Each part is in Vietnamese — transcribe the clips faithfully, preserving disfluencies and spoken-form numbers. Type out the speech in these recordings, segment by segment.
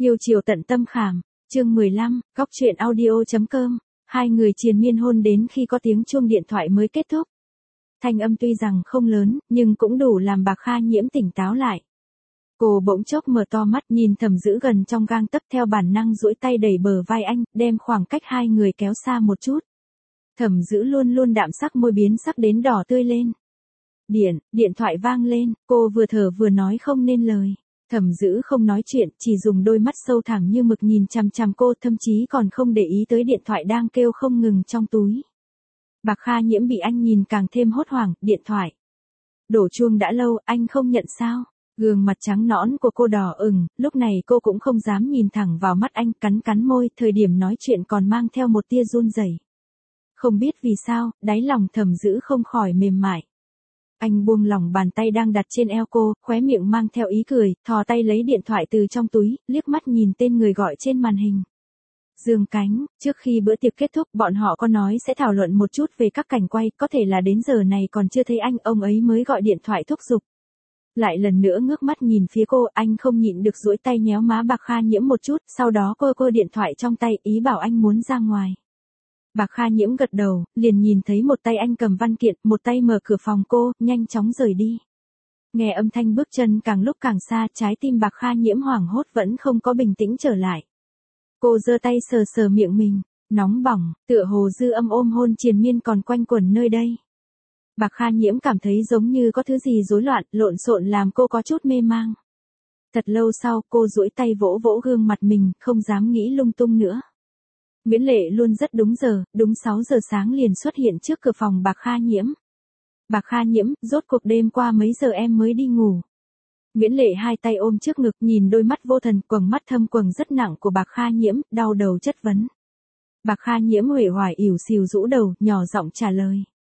Yêu chiều tận tâm khảm, chương mười lăm, góc truyện audio.com, hai người triền miên hôn đến khi có tiếng chuông điện thoại mới kết thúc. Thanh âm tuy rằng không lớn, nhưng cũng đủ làm Bạc Kha Nhiễm tỉnh táo lại. Cô bỗng chốc mở to mắt nhìn Thẩm Dữ gần trong gang tấc, theo bản năng duỗi tay đẩy bờ vai anh, đem khoảng cách hai người kéo xa một chút. Thẩm Dữ luôn luôn đạm sắc môi biến sắc đến đỏ tươi lên. Điện, điện thoại vang lên, cô vừa thở vừa nói không nên lời. Thẩm Dữ không nói chuyện, chỉ dùng đôi mắt sâu thẳm như mực nhìn chằm chằm cô, thậm chí còn không để ý tới điện thoại đang kêu không ngừng trong túi. Bạc Kha Nhiễm bị anh nhìn càng thêm hốt hoảng, điện thoại. Đổ chuông đã lâu, anh không nhận sao? Gương mặt trắng nõn của cô đỏ ửng, lúc này cô cũng không dám nhìn thẳng vào mắt anh, cắn cắn môi, thời điểm nói chuyện còn mang theo một tia run rẩy. Không biết vì sao, đáy lòng Thẩm Dữ không khỏi mềm mại. Anh buông lỏng bàn tay đang đặt trên eo cô, khóe miệng mang theo ý cười, thò tay lấy điện thoại từ trong túi, liếc mắt nhìn tên người gọi trên màn hình. Dương Cánh, trước khi bữa tiệc kết thúc bọn họ có nói sẽ thảo luận một chút về các cảnh quay, có thể là đến giờ này còn chưa thấy anh, ông ấy mới gọi điện thoại thúc giục. Lại lần nữa ngước mắt nhìn phía cô, anh không nhịn được duỗi tay nhéo má Bạc Kha Nhiễm một chút, sau đó cô cô điện thoại trong tay, ý bảo anh muốn ra ngoài. Bạc Kha Nhiễm gật đầu, liền nhìn thấy một tay anh cầm văn kiện, một tay mở cửa phòng cô, nhanh chóng rời đi. Nghe âm thanh bước chân càng lúc càng xa, trái tim Bạc Kha Nhiễm hoảng hốt vẫn không có bình tĩnh trở lại. Cô giơ tay sờ sờ miệng mình, nóng bỏng, tựa hồ dư âm ôm hôn triền miên còn quanh quẩn nơi đây. Bạc Kha Nhiễm cảm thấy giống như có thứ gì rối loạn, lộn xộn làm cô có chút mê mang. Thật lâu sau, cô duỗi tay vỗ vỗ gương mặt mình, không dám nghĩ lung tung nữa. Nguyễn Lệ luôn rất đúng giờ, đúng sáu giờ sáng liền xuất hiện trước cửa phòng Bạc Kha Nhiễm. Bạc Kha Nhiễm, rốt cuộc đêm qua mấy giờ em mới đi ngủ? Nguyễn Lệ hai tay ôm trước ngực nhìn đôi mắt vô thần, quầng mắt thâm quầng rất nặng của Bạc Kha Nhiễm, đau đầu chất vấn. Bạc Kha Nhiễm uể oải ỉu xìu rũ đầu, nhỏ giọng trả lời.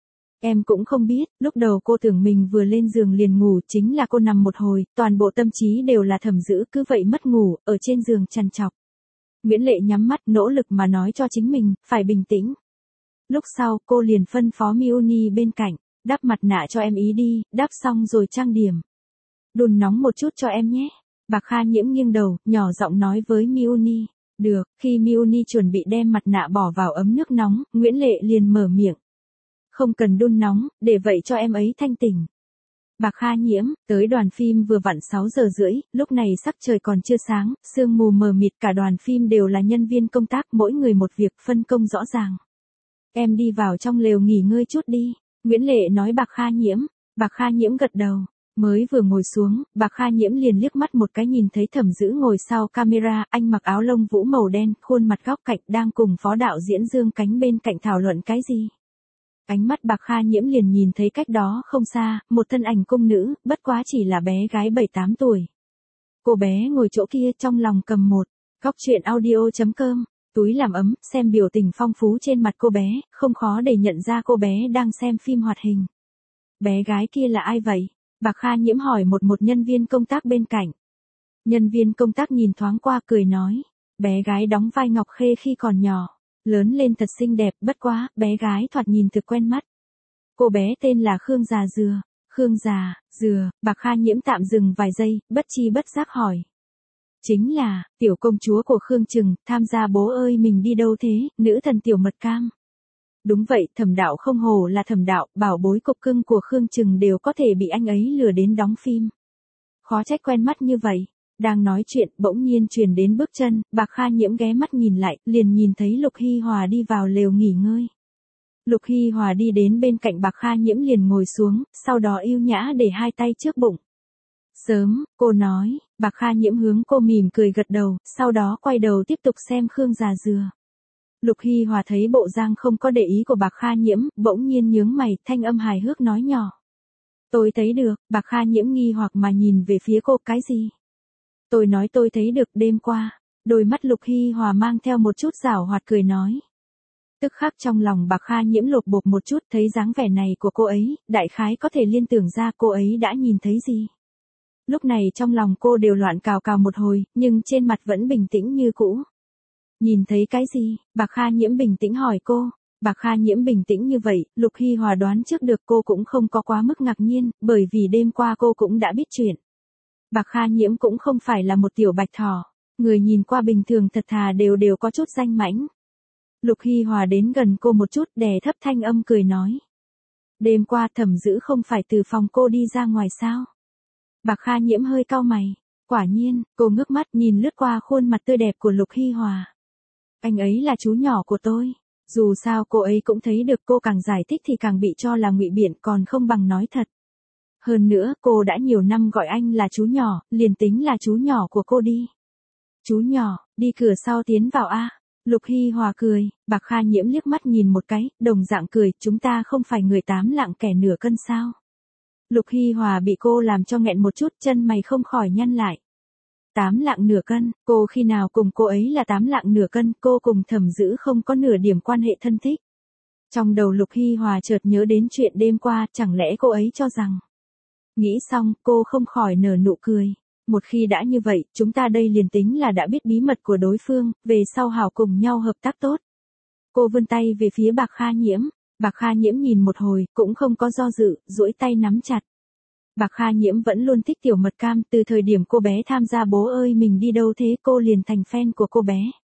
Em cũng không biết, lúc đầu cô tưởng mình vừa lên giường liền ngủ, chính là cô nằm một hồi, toàn bộ tâm trí đều là Thẩm Dữ, cứ vậy mất ngủ, ở trên giường trằn trọc. Nguyễn Lệ nhắm mắt nỗ lực mà nói cho chính mình, phải bình tĩnh. Lúc sau, cô liền phân phó Miuni bên cạnh, đắp mặt nạ cho em ý đi, đắp xong rồi trang điểm. Đun nóng một chút cho em nhé. Bạc Kha Nhiễm nghiêng đầu, nhỏ giọng nói với Miuni. Được, khi Miuni chuẩn bị đem mặt nạ bỏ vào ấm nước nóng, Nguyễn Lệ liền mở miệng. Không cần đun nóng, để vậy cho em ấy thanh tỉnh. Bạc Kha Nhiễm, tới đoàn phim vừa vặn sáu giờ rưỡi, lúc này sắc trời còn chưa sáng, sương mù mờ mịt, cả đoàn phim đều là nhân viên công tác, mỗi người một việc, phân công rõ ràng. Em đi vào trong lều nghỉ ngơi chút đi, Nguyễn Lệ nói Bạc Kha Nhiễm. Bạc Kha Nhiễm gật đầu, mới vừa ngồi xuống, Bạc Kha Nhiễm liền liếc mắt một cái nhìn thấy Thẩm Dữ ngồi sau camera, anh mặc áo lông vũ màu đen, khuôn mặt góc cạnh, đang cùng phó đạo diễn Dương Cánh bên cạnh thảo luận cái gì. Ánh mắt Bạc Kha Nhiễm liền nhìn thấy cách đó không xa, một thân ảnh cung nữ, bất quá chỉ là bé gái bảy tám tuổi. Cô bé ngồi chỗ kia trong lòng cầm một, góc truyện audio.com, túi làm ấm, xem biểu tình phong phú trên mặt cô bé, không khó để nhận ra cô bé đang xem phim hoạt hình. Bé gái kia là ai vậy? Bạc Kha Nhiễm hỏi một một nhân viên công tác bên cạnh. Nhân viên công tác nhìn thoáng qua cười nói, bé gái đóng vai Ngọc Khê khi còn nhỏ. Lớn lên thật xinh đẹp, bất quá, bé gái thoạt nhìn thực quen mắt. Cô bé tên là Khương Già Dừa. Khương Già, Dừa, Bạc Kha Nhiễm tạm dừng vài giây, bất chi bất giác hỏi. Chính là, tiểu công chúa của Khương Trừng, tham gia Bố ơi mình đi đâu thế, nữ thần tiểu mật cam. Đúng vậy, Thẩm đạo không hổ là Thẩm đạo, bảo bối cục cưng của Khương Trừng đều có thể bị anh ấy lừa đến đóng phim. Khó trách quen mắt như vậy. Đang nói chuyện, bỗng nhiên truyền đến bước chân, Bạc Kha Nhiễm ghé mắt nhìn lại, liền nhìn thấy Lục Hi Hòa đi vào lều nghỉ ngơi. Lục Hi Hòa đi đến bên cạnh Bạc Kha Nhiễm liền ngồi xuống, sau đó yêu nhã để hai tay trước bụng. Sớm, cô nói, Bạc Kha Nhiễm hướng cô mỉm cười gật đầu, sau đó quay đầu tiếp tục xem Khương Già Dừa. Lục Hi Hòa thấy bộ dạng không có để ý của Bạc Kha Nhiễm, bỗng nhiên nhướng mày, thanh âm hài hước nói nhỏ. Tôi thấy được, Bạc Kha Nhiễm nghi hoặc mà nhìn về phía cô, cái gì? Tôi nói tôi thấy được đêm qua, đôi mắt Lục Hi Hòa mang theo một chút giảo hoạt cười nói. Tức khắc trong lòng Bạc Kha Nhiễm lột bột một chút, thấy dáng vẻ này của cô ấy, đại khái có thể liên tưởng ra cô ấy đã nhìn thấy gì. Lúc này trong lòng cô đều loạn cào cào một hồi, nhưng trên mặt vẫn bình tĩnh như cũ. Nhìn thấy cái gì? Bạc Kha Nhiễm bình tĩnh hỏi cô. Bạc Kha Nhiễm bình tĩnh như vậy, Lục Hi Hòa đoán trước được cô cũng không có quá mức ngạc nhiên, bởi vì đêm qua cô cũng đã biết chuyện. Bạc Kha Nhiễm cũng không phải là một tiểu bạch thỏ. Người nhìn qua bình thường thật thà đều đều có chút danh mãnh. Lục Hy Hòa đến gần cô một chút đè thấp thanh âm cười nói. Đêm qua Thẩm Dữ không phải từ phòng cô đi ra ngoài sao? Bạc Kha Nhiễm hơi cau mày. Quả nhiên, cô ngước mắt nhìn lướt qua khuôn mặt tươi đẹp của Lục Hy Hòa. Anh ấy là chú nhỏ của tôi. Dù sao cô ấy cũng thấy được cô càng giải thích thì càng bị cho là ngụy biện còn không bằng nói thật. Hơn nữa cô đã nhiều năm gọi anh là chú nhỏ, liền tính là chú nhỏ của cô đi. Chú nhỏ, đi cửa sau tiến vào a. Lục Hy Hòa cười, Bạc Kha Nhiễm liếc mắt nhìn một cái, đồng dạng cười, chúng ta không phải người tám lạng kẻ nửa cân sao. Lục Hy Hòa bị cô làm cho nghẹn một chút, chân mày không khỏi nhăn lại. Tám lạng nửa cân, cô khi nào cùng cô ấy là tám lạng nửa cân, cô cùng Thẩm Dữ không có nửa điểm quan hệ thân thích. Trong đầu Lục Hy Hòa chợt nhớ đến chuyện đêm qua, chẳng lẽ cô ấy cho rằng. Nghĩ xong, cô không khỏi nở nụ cười. Một khi đã như vậy, chúng ta đây liền tính là đã biết bí mật của đối phương, về sau hảo cùng nhau hợp tác tốt. Cô vươn tay về phía Bạc Kha Nhiễm, Bạc Kha Nhiễm nhìn một hồi, cũng không có do dự, duỗi tay nắm chặt. Bạc Kha Nhiễm vẫn luôn thích Tiểu Mật Cam, từ thời điểm cô bé tham gia Bố ơi mình đi đâu thế cô liền thành fan của cô bé.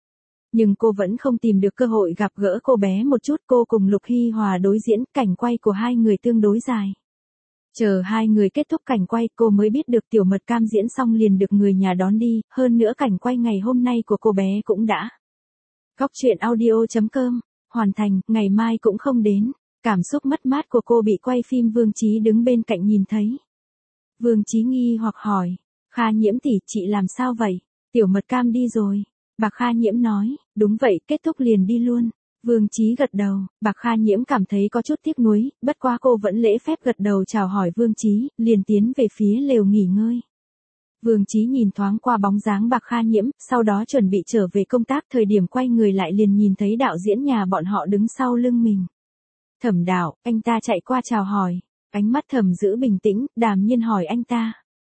Nhưng cô vẫn không tìm được cơ hội gặp gỡ cô bé một chút, cô cùng Lục Hy Hòa đối diễn, cảnh quay của hai người tương đối dài. Chờ hai người kết thúc cảnh quay cô mới biết được Tiểu Mật Cam diễn xong liền được người nhà đón đi, hơn nữa cảnh quay ngày hôm nay của cô bé cũng đã. Góc truyện audio chấm com, hoàn thành, ngày mai cũng không đến. Cảm xúc mất mát của cô bị quay phim Vương Chí đứng bên cạnh nhìn thấy. Vương Chí nghi hoặc hỏi, Kha Nhiễm tỷ, chị làm sao vậy? Tiểu Mật Cam đi rồi. Bạc Kha Nhiễm nói, đúng vậy, kết thúc liền đi luôn. Vương Chí gật đầu, Bạc Kha Nhiễm cảm thấy có chút tiếc nuối, bất quá cô vẫn lễ phép gật đầu chào hỏi Vương Chí, liền tiến về phía lều nghỉ ngơi. Vương Chí nhìn thoáng qua bóng dáng Bạc Kha Nhiễm, sau đó chuẩn bị trở về công tác, thời điểm quay người lại liền nhìn thấy đạo diễn nhà bọn họ đứng sau lưng mình. Thẩm Đạo, anh ta chạy qua chào hỏi, ánh mắt Thẩm Dữ bình tĩnh, đàm nhiên hỏi anh ta.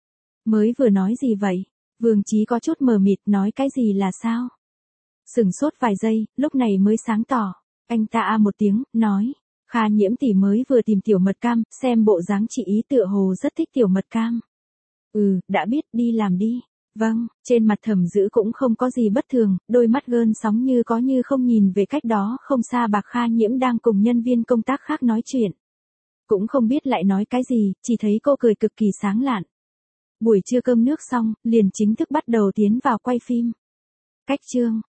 Mới vừa nói gì vậy? Vương Chí có chút mờ mịt, nói cái gì là sao? Sửng sốt vài giây, lúc này mới sáng tỏ. Anh ta a một tiếng, nói. Kha Nhiễm tỷ mới vừa tìm Tiểu Mật Cam, xem bộ dáng chị ý tựa hồ rất thích Tiểu Mật Cam. Ừ, đã biết, đi làm đi. Vâng, trên mặt Thẩm Dữ cũng không có gì bất thường, đôi mắt gơn sóng như có như không nhìn về cách đó không xa Bạc Kha Nhiễm đang cùng nhân viên công tác khác nói chuyện. Cũng không biết lại nói cái gì, chỉ thấy cô cười cực kỳ sáng lạn. Buổi trưa cơm nước xong, liền chính thức bắt đầu tiến vào quay phim. Cách chương